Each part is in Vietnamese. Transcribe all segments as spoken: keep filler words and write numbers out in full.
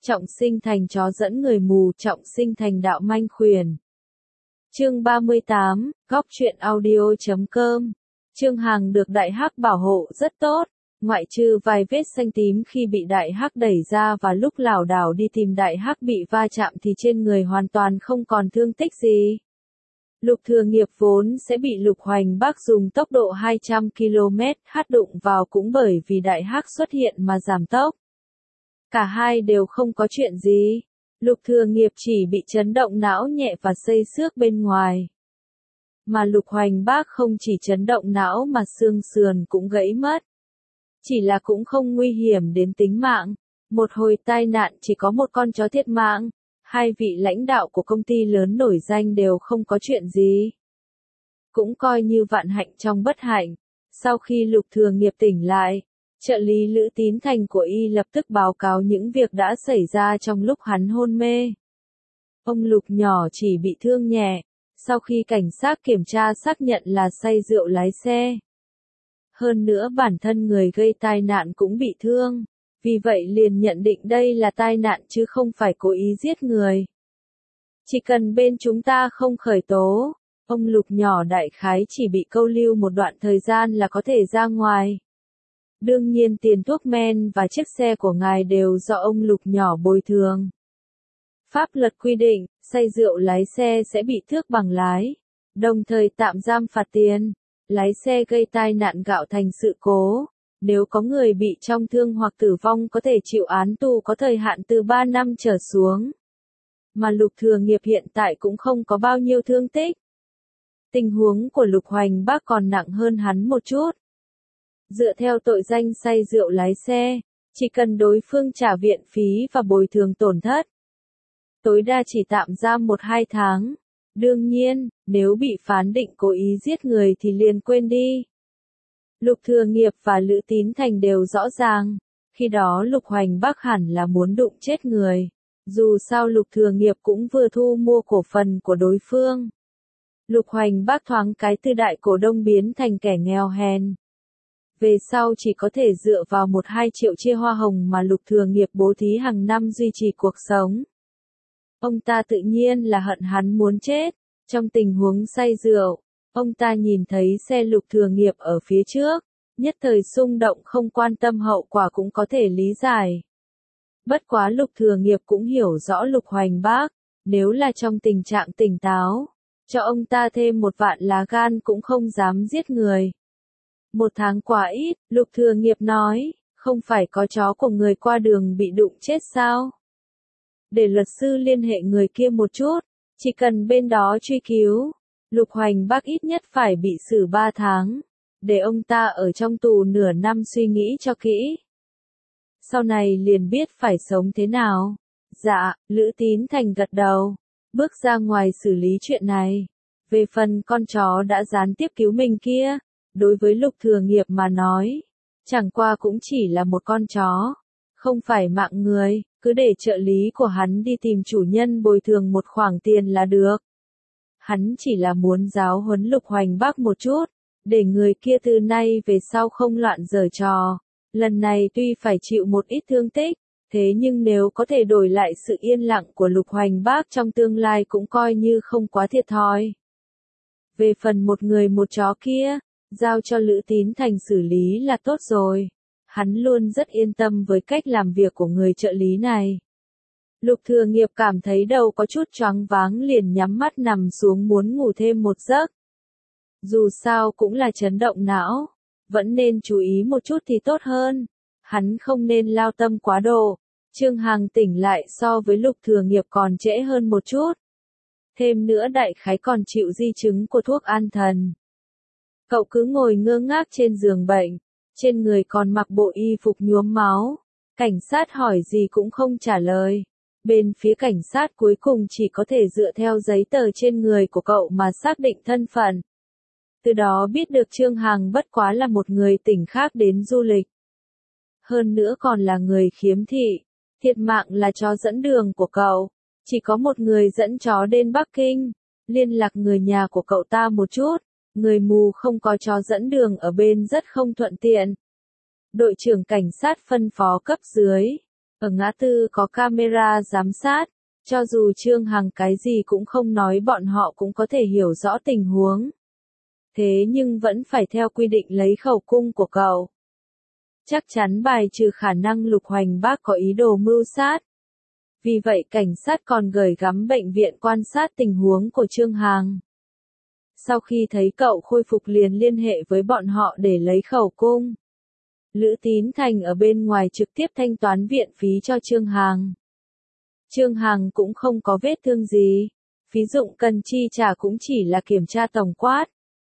trọng sinh thành chó dẫn người mù, trọng sinh thành đạo manh khuyển. Chương ba mươi tám, góc truyện audio chấm com. Trương Hằng được Đại Hắc bảo hộ rất tốt, ngoại trừ vài vết xanh tím khi bị Đại Hắc đẩy ra và lúc lảo đảo đi tìm Đại Hắc bị va chạm thì trên người hoàn toàn không còn thương tích gì. Lục Thừa Nghiệp vốn sẽ bị Lục Hoành Bác dùng tốc độ hai trăm ki lô mét h đụng vào cũng bởi vì Đại Hắc xuất hiện mà giảm tốc. Cả hai đều không có chuyện gì. Lục Thừa Nghiệp chỉ bị chấn động não nhẹ và xây xước bên ngoài. Mà Lục Hoành Bác không chỉ chấn động não mà xương sườn cũng gãy mất. Chỉ là cũng không nguy hiểm đến tính mạng. Một hồi tai nạn chỉ có một con chó thiệt mạng. Hai vị lãnh đạo của công ty lớn nổi danh đều không có chuyện gì. Cũng coi như vạn hạnh trong bất hạnh. Sau khi Lục Thừa Nghiệp tỉnh lại, trợ lý Lữ Tín Thành của y lập tức báo cáo những việc đã xảy ra trong lúc hắn hôn mê. Ông Lục nhỏ chỉ bị thương nhẹ, sau khi cảnh sát kiểm tra xác nhận là say rượu lái xe. Hơn nữa bản thân người gây tai nạn cũng bị thương, vì vậy liền nhận định đây là tai nạn chứ không phải cố ý giết người. Chỉ cần bên chúng ta không khởi tố, ông Lục nhỏ đại khái chỉ bị câu lưu một đoạn thời gian là có thể ra ngoài. Đương nhiên tiền thuốc men và chiếc xe của ngài đều do ông Lục nhỏ bồi thường. Pháp luật quy định, say rượu lái xe sẽ bị tước bằng lái, đồng thời tạm giam phạt tiền. Lái xe gây tai nạn gạo thành sự cố, nếu có người bị trọng thương hoặc tử vong có thể chịu án tù có thời hạn từ ba năm trở xuống. Mà Lục Thừa Nghiệp hiện tại cũng không có bao nhiêu thương tích. Tình huống của Lục Hoành Bác còn nặng hơn hắn một chút. Dựa theo tội danh say rượu lái xe, chỉ cần đối phương trả viện phí và bồi thường tổn thất, tối đa chỉ tạm giam một hai tháng. Đương nhiên, nếu bị phán định cố ý giết người thì liền quên đi. Lục Thừa Nghiệp và Lữ Tín Thành đều rõ ràng, khi đó Lục Hoành Bác hẳn là muốn đụng chết người. Dù sao Lục Thừa Nghiệp cũng vừa thu mua cổ phần của đối phương. Lục Hoành Bác thoáng cái từ đại cổ đông biến thành kẻ nghèo hèn. Về sau chỉ có thể dựa vào một hai triệu chia hoa hồng mà Lục Thừa Nghiệp bố thí hàng năm duy trì cuộc sống. Ông ta tự nhiên là hận hắn muốn chết. Trong tình huống say rượu, ông ta nhìn thấy xe Lục Thừa Nghiệp ở phía trước, nhất thời xung động không quan tâm hậu quả cũng có thể lý giải. Bất quá Lục Thừa Nghiệp cũng hiểu rõ Lục Hoành Bác, nếu là trong tình trạng tỉnh táo, cho ông ta thêm một vạn lá gan cũng không dám giết người. Một tháng quá ít, Lục Thừa Nghiệp nói, không phải có chó của người qua đường bị đụng chết sao? Để luật sư liên hệ người kia một chút, chỉ cần bên đó truy cứu, Lục Hoành Bác ít nhất phải bị xử ba tháng, để ông ta ở trong tù nửa năm suy nghĩ cho kỹ. Sau này liền biết phải sống thế nào. Dạ, Lữ Tín Thành gật đầu, bước ra ngoài xử lý chuyện này. Về phần con chó đã gián tiếp cứu mình kia, đối với Lục Thừa Nghiệp mà nói, chẳng qua cũng chỉ là một con chó, không phải mạng người, cứ để trợ lý của hắn đi tìm chủ nhân bồi thường một khoản tiền là được. Hắn chỉ là muốn giáo huấn Lục Hoành Bác một chút, để người kia từ nay về sau không loạn giở trò. Lần này tuy phải chịu một ít thương tích, thế nhưng nếu có thể đổi lại sự yên lặng của Lục Hoành Bác trong tương lai cũng coi như không quá thiệt thòi. Về phần một người một chó kia, giao cho Lữ Tín Thành xử lý là tốt rồi. Hắn luôn rất yên tâm với cách làm việc của người trợ lý này. Lục Thừa Nghiệp cảm thấy đầu có chút choáng váng liền nhắm mắt nằm xuống muốn ngủ thêm một giấc. Dù sao cũng là chấn động não, vẫn nên chú ý một chút thì tốt hơn. Hắn không nên lao tâm quá độ. Trương Hằng tỉnh lại so với Lục Thừa Nghiệp còn trễ hơn một chút. Thêm nữa đại khái còn chịu di chứng của thuốc an thần. Cậu cứ ngồi ngơ ngác trên giường bệnh, trên người còn mặc bộ y phục nhuốm máu. Cảnh sát hỏi gì cũng không trả lời. Bên phía cảnh sát cuối cùng chỉ có thể dựa theo giấy tờ trên người của cậu mà xác định thân phận. Từ đó biết được Trương Hằng bất quá là một người tỉnh khác đến du lịch. Hơn nữa còn là người khiếm thị. Thiệt mạng là chó dẫn đường của cậu. Chỉ có một người dẫn chó đến Bắc Kinh. Liên lạc người nhà của cậu ta một chút. Người mù không có chó dẫn đường ở bên rất không thuận tiện. Đội trưởng cảnh sát phân phó cấp dưới. Ở ngã tư có camera giám sát, cho dù Trương Hằng cái gì cũng không nói bọn họ cũng có thể hiểu rõ tình huống. Thế nhưng vẫn phải theo quy định lấy khẩu cung của cậu. Chắc chắn bài trừ khả năng Lục Hoành Bác có ý đồ mưu sát. Vì vậy cảnh sát còn gửi gắm bệnh viện quan sát tình huống của Trương Hằng. Sau khi thấy cậu khôi phục liền liên hệ với bọn họ để lấy khẩu cung. Lữ Tín Thành ở bên ngoài trực tiếp thanh toán viện phí cho Trương Hằng. Trương Hằng cũng không có vết thương gì. Phí dụng cần chi trả cũng chỉ là kiểm tra tổng quát.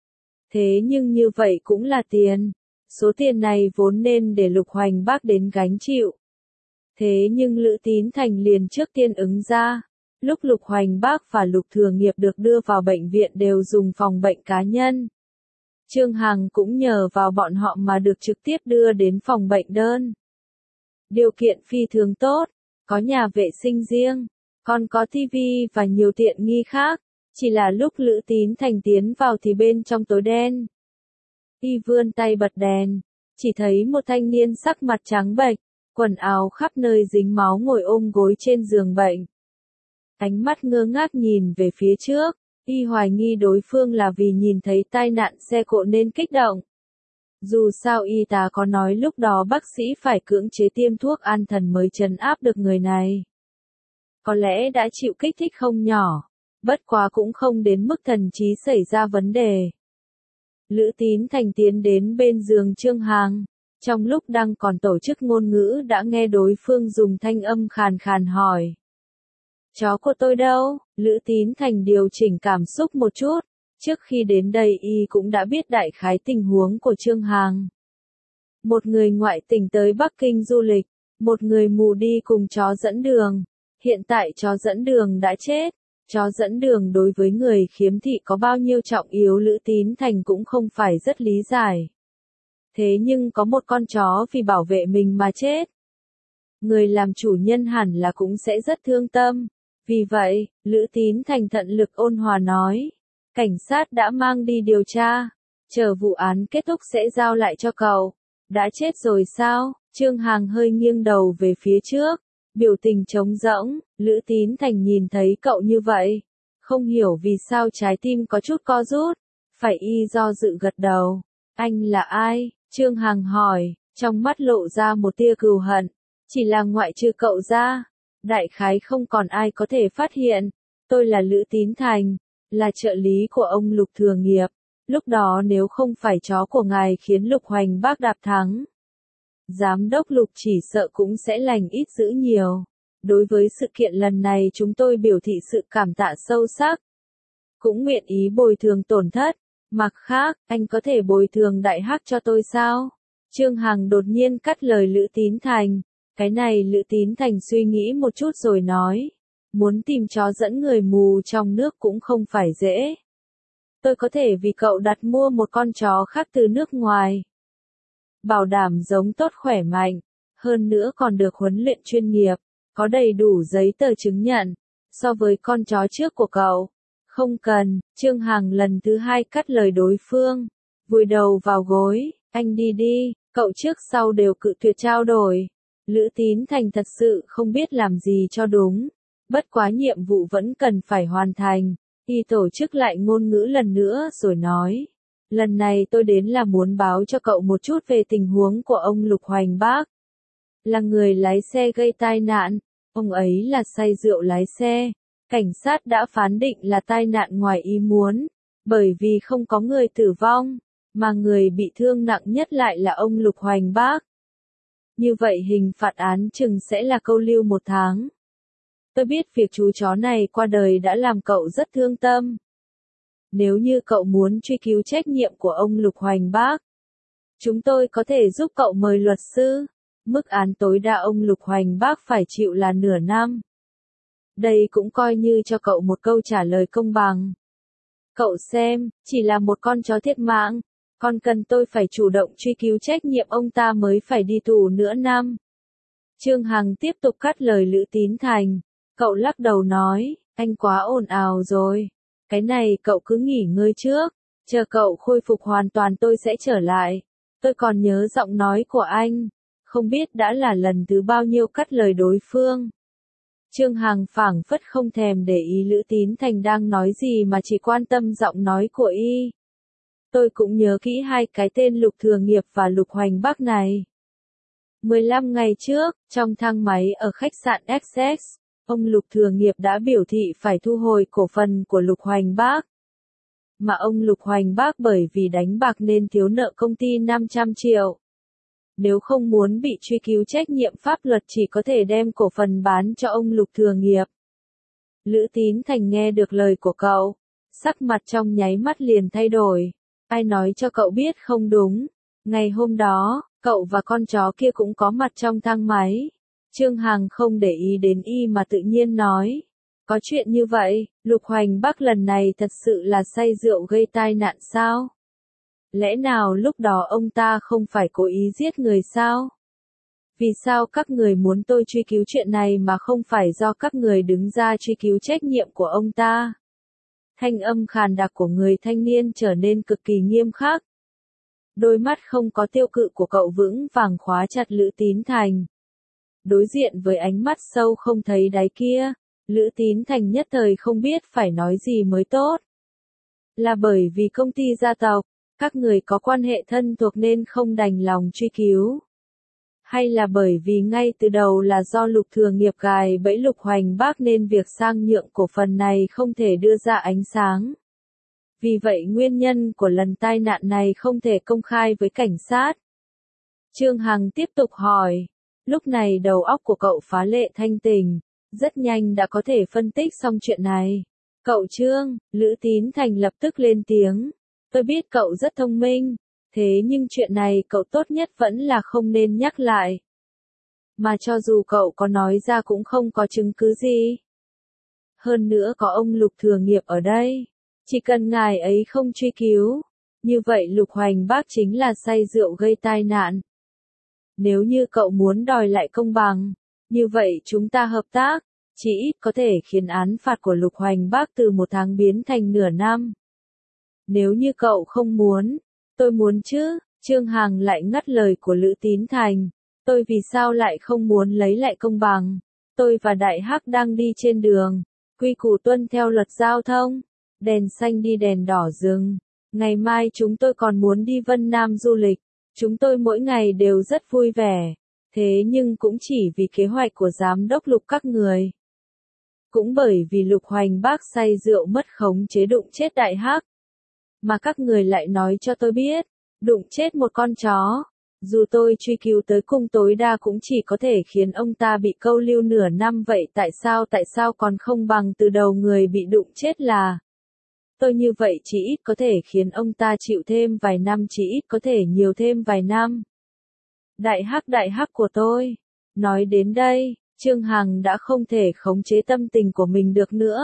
Thế nhưng như vậy cũng là tiền. Số tiền này vốn nên để Lục Hoành Bác đến gánh chịu. Thế nhưng Lữ Tín Thành liền trước tiên ứng ra. Lúc Lục Hoành Bác và Lục Thừa Nghiệp được đưa vào bệnh viện đều dùng phòng bệnh cá nhân. Trương Hằng cũng nhờ vào bọn họ mà được trực tiếp đưa đến phòng bệnh đơn. Điều kiện phi thường tốt, có nhà vệ sinh riêng, còn có tivi và nhiều tiện nghi khác. Chỉ là lúc Lữ Tín Thành tiến vào thì bên trong tối đen. Y vươn tay bật đèn, chỉ thấy một thanh niên sắc mặt trắng bệch, quần áo khắp nơi dính máu ngồi ôm gối trên giường bệnh. Ánh mắt ngơ ngác nhìn về phía trước, y hoài nghi đối phương là vì nhìn thấy tai nạn xe cộ nên kích động. Dù sao y tá có nói lúc đó bác sĩ phải cưỡng chế tiêm thuốc an thần mới trấn áp được người này. Có lẽ đã chịu kích thích không nhỏ, bất quá cũng không đến mức thần trí xảy ra vấn đề. Lữ Tín Thành tiến đến bên giường Trương Hằng, trong lúc đang còn tổ chức ngôn ngữ đã nghe đối phương dùng thanh âm khàn khàn hỏi. Chó của tôi đâu? Lữ Tín Thành điều chỉnh cảm xúc một chút, trước khi đến đây y cũng đã biết đại khái tình huống của Trương Hằng. Một người ngoại tỉnh tới Bắc Kinh du lịch, một người mù đi cùng chó dẫn đường, hiện tại chó dẫn đường đã chết. Chó dẫn đường đối với người khiếm thị có bao nhiêu trọng yếu Lữ Tín Thành cũng không phải rất lý giải. Thế nhưng có một con chó vì bảo vệ mình mà chết. Người làm chủ nhân hẳn là cũng sẽ rất thương tâm. Vì vậy, Lữ Tín Thành thận lực ôn hòa nói. Cảnh sát đã mang đi điều tra. Chờ vụ án kết thúc sẽ giao lại cho cậu. Đã chết rồi sao? Trương Hằng hơi nghiêng đầu về phía trước. Biểu tình trống rỗng, Lữ Tín Thành nhìn thấy cậu như vậy. Không hiểu vì sao trái tim có chút co rút. Phải y do dự gật đầu. Anh là ai? Trương Hằng hỏi, trong mắt lộ ra một tia cừu hận. Chỉ là ngoại trừ cậu ra. Đại khái không còn ai có thể phát hiện. Tôi là Lữ Tín Thành, là trợ lý của ông Lục Thừa Nghiệp. Lúc đó nếu không phải chó của ngài khiến Lục Hoành Bác đạp thắng. Giám đốc Lục chỉ sợ cũng sẽ lành ít dữ nhiều. Đối với sự kiện lần này chúng tôi biểu thị sự cảm tạ sâu sắc. Cũng nguyện ý bồi thường tổn thất. Mặt khác, anh có thể bồi thường đại hắc cho tôi sao? Trương Hằng đột nhiên cắt lời Lữ Tín Thành. Cái này Lữ Tín Thành suy nghĩ một chút rồi nói. Muốn tìm chó dẫn người mù trong nước cũng không phải dễ. Tôi có thể vì cậu đặt mua một con chó khác từ nước ngoài. Bảo đảm giống tốt khỏe mạnh. Hơn nữa còn được huấn luyện chuyên nghiệp. Có đầy đủ giấy tờ chứng nhận. So với con chó trước của cậu. Không cần, Trương Hằng lần thứ hai cắt lời đối phương. Vùi đầu vào gối. Anh đi đi, cậu trước sau đều cự tuyệt trao đổi. Lữ Tín Thành thật sự không biết làm gì cho đúng. Bất quá nhiệm vụ vẫn cần phải hoàn thành. Y tổ chức lại ngôn ngữ lần nữa rồi nói. Lần này tôi đến là muốn báo cho cậu một chút về tình huống của ông Lục Hoành Bác. Là người lái xe gây tai nạn. Ông ấy là say rượu lái xe. Cảnh sát đã phán định là tai nạn ngoài ý muốn. Bởi vì không có người tử vong. Mà người bị thương nặng nhất lại là ông Lục Hoành Bác. Như vậy hình phạt án chừng sẽ là câu lưu một tháng. Tôi biết việc chú chó này qua đời đã làm cậu rất thương tâm. Nếu như cậu muốn truy cứu trách nhiệm của ông Lục Hoành Bác, chúng tôi có thể giúp cậu mời luật sư. Mức án tối đa ông Lục Hoành Bác phải chịu là nửa năm. Đây cũng coi như cho cậu một câu trả lời công bằng. Cậu xem, chỉ là một con chó thiệt mạng. Còn cần tôi phải chủ động truy cứu trách nhiệm ông ta mới phải đi tù nửa năm. Trương Hằng tiếp tục cắt lời Lữ Tín Thành. Cậu lắc đầu nói, anh quá ồn ào rồi. Cái này cậu cứ nghỉ ngơi trước. Chờ cậu khôi phục hoàn toàn tôi sẽ trở lại. Tôi còn nhớ giọng nói của anh. không biết đã là lần thứ bao nhiêu cắt lời đối phương. Trương Hằng phảng phất không thèm để ý Lữ Tín Thành đang nói gì mà chỉ quan tâm giọng nói của y. Tôi cũng nhớ kỹ hai cái tên Lục Thừa Nghiệp và Lục Hoành Bắc này. mười lăm ngày trước, trong thang máy ở khách sạn ích ích, ông Lục Thừa Nghiệp đã biểu thị phải thu hồi cổ phần của Lục Hoành Bắc. Mà ông Lục Hoành Bắc bởi vì đánh bạc nên thiếu nợ công ty năm trăm triệu. Nếu không muốn bị truy cứu trách nhiệm pháp luật chỉ có thể đem cổ phần bán cho ông Lục Thừa Nghiệp. Lữ Tín Thành nghe được lời của cậu, sắc mặt trong nháy mắt liền thay đổi. Ai nói cho cậu biết không đúng? Ngày hôm đó, cậu và con chó kia cũng có mặt trong thang máy. Trương Hằng không để ý đến y mà tự nhiên nói. Có chuyện như vậy, Lục Hoành Bắc lần này thật sự là say rượu gây tai nạn sao? Lẽ nào lúc đó ông ta không phải cố ý giết người sao? Vì sao các người muốn tôi truy cứu chuyện này mà không phải do các người đứng ra truy cứu trách nhiệm của ông ta? Thanh âm khàn đặc của người thanh niên trở nên cực kỳ nghiêm khắc. Đôi mắt không có tiêu cự của cậu vững vàng khóa chặt Lữ Tín Thành. Đối diện với ánh mắt sâu không thấy đáy kia, Lữ Tín Thành nhất thời không biết phải nói gì mới tốt. Là bởi vì công ty gia tộc, các người có quan hệ thân thuộc nên không đành lòng truy cứu. Hay là bởi vì ngay từ đầu là do Lục Thừa Nghiệp gài bẫy Lục Hoành Bắc nên việc sang nhượng cổ phần này không thể đưa ra ánh sáng. Vì vậy nguyên nhân của lần tai nạn này không thể công khai với cảnh sát. Trương Hằng tiếp tục hỏi. Lúc này đầu óc của cậu phá lệ thanh tỉnh, rất nhanh đã có thể phân tích xong chuyện này. Cậu Trương, Lữ Tín Thành lập tức lên tiếng. Tôi biết cậu rất thông minh, thế nhưng chuyện này cậu tốt nhất vẫn là không nên nhắc lại. Mà cho dù cậu có nói ra cũng không có chứng cứ gì. Hơn nữa có ông Lục Thừa Nghiệp ở đây. Chỉ cần ngài ấy không truy cứu, như vậy Lục Hoành Bắc chính là say rượu gây tai nạn. Nếu như cậu muốn đòi lại công bằng, như vậy chúng ta hợp tác, chỉ ít có thể khiến án phạt của Lục Hoành Bắc từ một tháng biến thành nửa năm. Nếu như cậu không muốn, tôi muốn chứ, Trương Hằng lại ngắt lời của Lữ Tín Thành. Tôi vì sao lại không muốn lấy lại công bằng? Tôi và Đại Hắc đang đi trên đường, quy củ tuân theo luật giao thông, đèn xanh đi đèn đỏ dừng. Ngày mai chúng tôi còn muốn đi Vân Nam du lịch, chúng tôi mỗi ngày đều rất vui vẻ, thế nhưng cũng chỉ vì kế hoạch của giám đốc Lục các người. Cũng bởi vì Lục Hoành Bắc say rượu mất khống chế đụng chết Đại Hắc. Mà các người lại nói cho tôi biết, đụng chết một con chó, dù tôi truy cứu tới cùng tối đa cũng chỉ có thể khiến ông ta bị câu lưu nửa năm vậy tại sao tại sao còn không bằng từ đầu người bị đụng chết là. Tôi như vậy chỉ ít có thể khiến ông ta chịu thêm vài năm chỉ ít có thể nhiều thêm vài năm. Đại Hắc Đại Hắc của tôi. Nói đến đây, Trương Hằng đã không thể khống chế tâm tình của mình được nữa.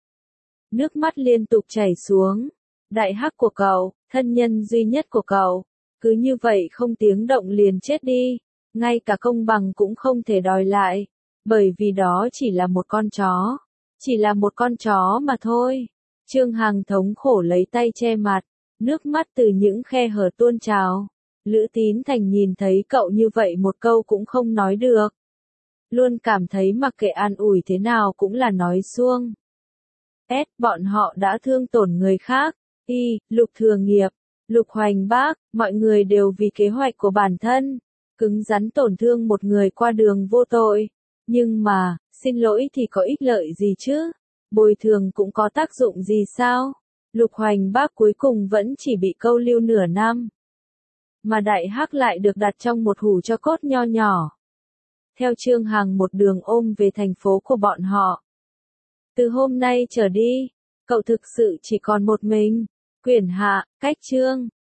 Nước mắt liên tục chảy xuống. Đại Hắc của cậu, thân nhân duy nhất của cậu, cứ như vậy không tiếng động liền chết đi, ngay cả công bằng cũng không thể đòi lại, bởi vì đó chỉ là một con chó, chỉ là một con chó mà thôi. Trương Hằng thống khổ lấy tay che mặt, nước mắt từ những khe hở tuôn trào. Lữ Tín Thành nhìn thấy cậu như vậy một câu cũng không nói được. Luôn cảm thấy mặc kệ an ủi thế nào cũng là nói suông. S, bọn họ đã thương tổn người khác. Y, Lục Thừa Nghiệp, Lục Hoành Bắc, mọi người đều vì kế hoạch của bản thân, cứng rắn tổn thương một người qua đường vô tội. Nhưng mà, xin lỗi thì có ích lợi gì chứ? Bồi thường cũng có tác dụng gì sao? Lục Hoành Bắc cuối cùng vẫn chỉ bị câu lưu nửa năm. Mà Đại Hắc lại được đặt trong một hũ tro cốt nho nhỏ. Theo Trương Hằng một đường ôm về thành phố của bọn họ. Từ hôm nay trở đi, cậu thực sự chỉ còn một mình. Quyển hạ, cách chương.